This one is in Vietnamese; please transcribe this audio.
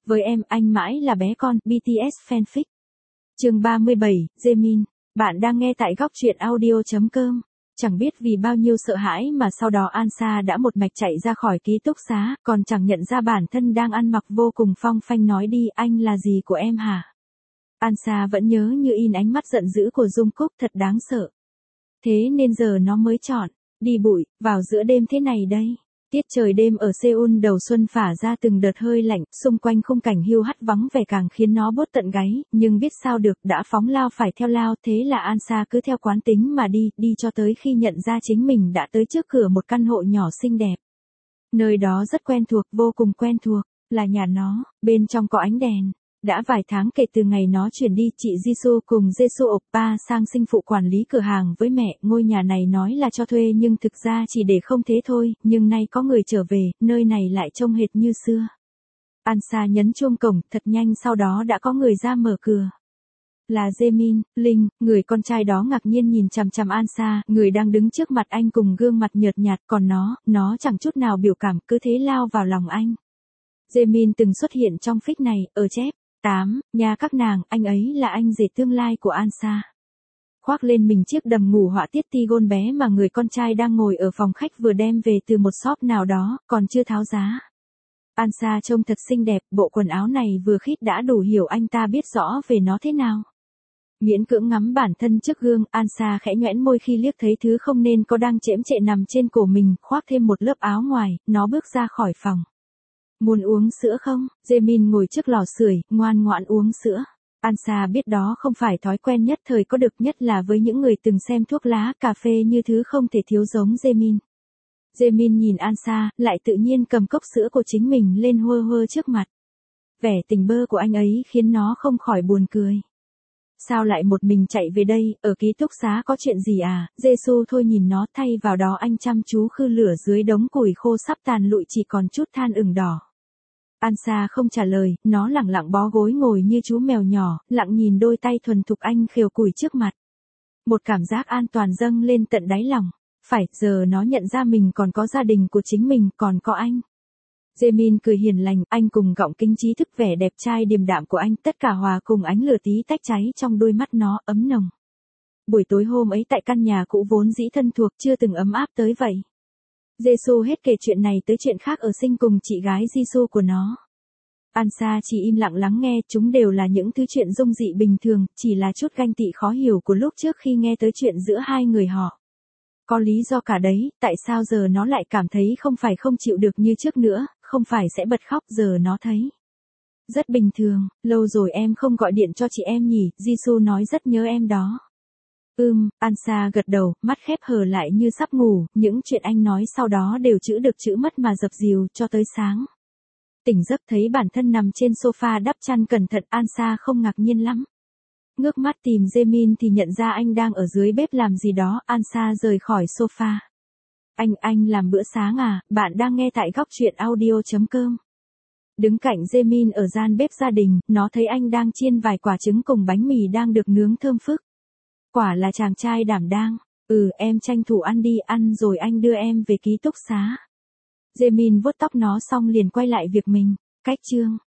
Với em, anh mãi là bé con, BTS fanfic. Chương 37, Jaemin. Bạn đang nghe tại góc truyện audio.com. Chẳng biết vì bao nhiêu sợ hãi mà sau đó Ansa đã một mạch chạy ra khỏi ký túc xá, còn chẳng nhận ra bản thân đang ăn mặc vô cùng phong phanh nói đi, anh là gì của em hả? Ansa vẫn nhớ như in ánh mắt giận dữ của Jungkook, thật đáng sợ. Thế nên giờ nó mới chọn đi bụi vào giữa đêm thế này đây. Tiết trời đêm ở Seoul đầu xuân phả ra từng đợt hơi lạnh, xung quanh khung cảnh hiu hắt vắng vẻ càng khiến nó buốt tận gáy, nhưng biết sao được, đã phóng lao phải theo lao, thế là Ansa cứ theo quán tính mà đi cho tới khi nhận ra chính mình đã tới trước cửa một căn hộ nhỏ xinh đẹp. Nơi đó rất quen thuộc, vô cùng quen thuộc, là nhà nó, bên trong có ánh đèn. Đã vài tháng kể từ ngày nó chuyển đi, chị Jisoo cùng Jesu Oppa sang sinh phụ quản lý cửa hàng với mẹ, ngôi nhà này nói là cho thuê nhưng thực ra chỉ để không thế thôi, nhưng nay có người trở về, nơi này lại trông hệt như xưa. Ansa nhấn chuông cổng, thật nhanh sau đó đã có người ra mở cửa. Là Jaemin, Linh, người con trai đó ngạc nhiên nhìn chằm chằm Ansa, người đang đứng trước mặt anh cùng gương mặt nhợt nhạt, còn nó chẳng chút nào biểu cảm, cứ thế lao vào lòng anh. Jaemin từng xuất hiện trong fic này, ở chép 8, nhà các nàng, anh ấy là anh rể tương lai của Ansa. Khoác lên mình chiếc đầm ngủ họa tiết tigon bé mà người con trai đang ngồi ở phòng khách vừa đem về từ một shop nào đó, còn chưa tháo giá. Ansa trông thật xinh đẹp, bộ quần áo này vừa khít đã đủ hiểu anh ta biết rõ về nó thế nào. Miễn cưỡng ngắm bản thân trước gương, Ansa khẽ nhoẻn môi khi liếc thấy thứ không nên có đang chễm chệ nằm trên cổ mình, khoác thêm một lớp áo ngoài, nó bước ra khỏi phòng. Muốn uống sữa không? Jaemin ngồi trước lò sưởi, ngoan ngoãn uống sữa. Ansa biết đó không phải thói quen nhất thời có được, nhất là với những người từng xem thuốc lá, cà phê như thứ không thể thiếu giống Jaemin. Jaemin nhìn Ansa, lại tự nhiên cầm cốc sữa của chính mình lên hơ hơ trước mặt. Vẻ tình bơ của anh ấy khiến nó không khỏi buồn cười. Sao lại một mình chạy về đây, ở ký túc xá có chuyện gì à? Jesu thôi nhìn nó, thay vào đó anh chăm chú khư lửa dưới đống củi khô sắp tàn lụi chỉ còn chút than ửng đỏ. Ansa không trả lời, nó lẳng lặng bó gối ngồi như chú mèo nhỏ, lặng nhìn đôi tay thuần thục anh khều củi trước mặt. Một cảm giác an toàn dâng lên tận đáy lòng. Phải, giờ nó nhận ra mình còn có gia đình của chính mình, còn có anh. Jaemin cười hiền lành, anh cùng gọng kính trí thức vẻ đẹp trai điềm đạm của anh, tất cả hòa cùng ánh lửa tí tách cháy trong đôi mắt nó, ấm nồng. Buổi tối hôm ấy tại căn nhà cũ vốn dĩ thân thuộc chưa từng ấm áp tới vậy. Jesu hết kể chuyện này tới chuyện khác ở sinh cùng chị gái Jisoo của nó. Ansa chỉ im lặng lắng nghe, chúng đều là những thứ chuyện dung dị bình thường, chỉ là chút ganh tị khó hiểu của lúc trước khi nghe tới chuyện giữa hai người họ. Có lý do cả đấy, tại sao giờ nó lại cảm thấy không phải không chịu được như trước nữa, không phải sẽ bật khóc, giờ nó thấy rất bình thường. Lâu rồi em không gọi điện cho chị em nhỉ, Jisoo nói rất nhớ em đó. Ansa gật đầu, mắt khép hờ lại như sắp ngủ, những chuyện anh nói sau đó đều chữ được chữ mất mà dập dìu cho tới sáng. Tỉnh giấc thấy bản thân nằm trên sofa đắp chăn cẩn thận, Ansa không ngạc nhiên lắm. Ngước mắt tìm Jaemin thì nhận ra anh đang ở dưới bếp làm gì đó, Ansa rời khỏi sofa. Anh làm bữa sáng à? Bạn đang nghe tại góc truyện audio.com. Đứng cạnh Jaemin ở gian bếp gia đình, nó thấy anh đang chiên vài quả trứng cùng bánh mì đang được nướng thơm phức. Quả là chàng trai đảm đang. Em tranh thủ ăn đi, ăn rồi anh đưa em về ký túc xá. Jaemin vuốt tóc nó xong liền quay lại việc mình. Cách chương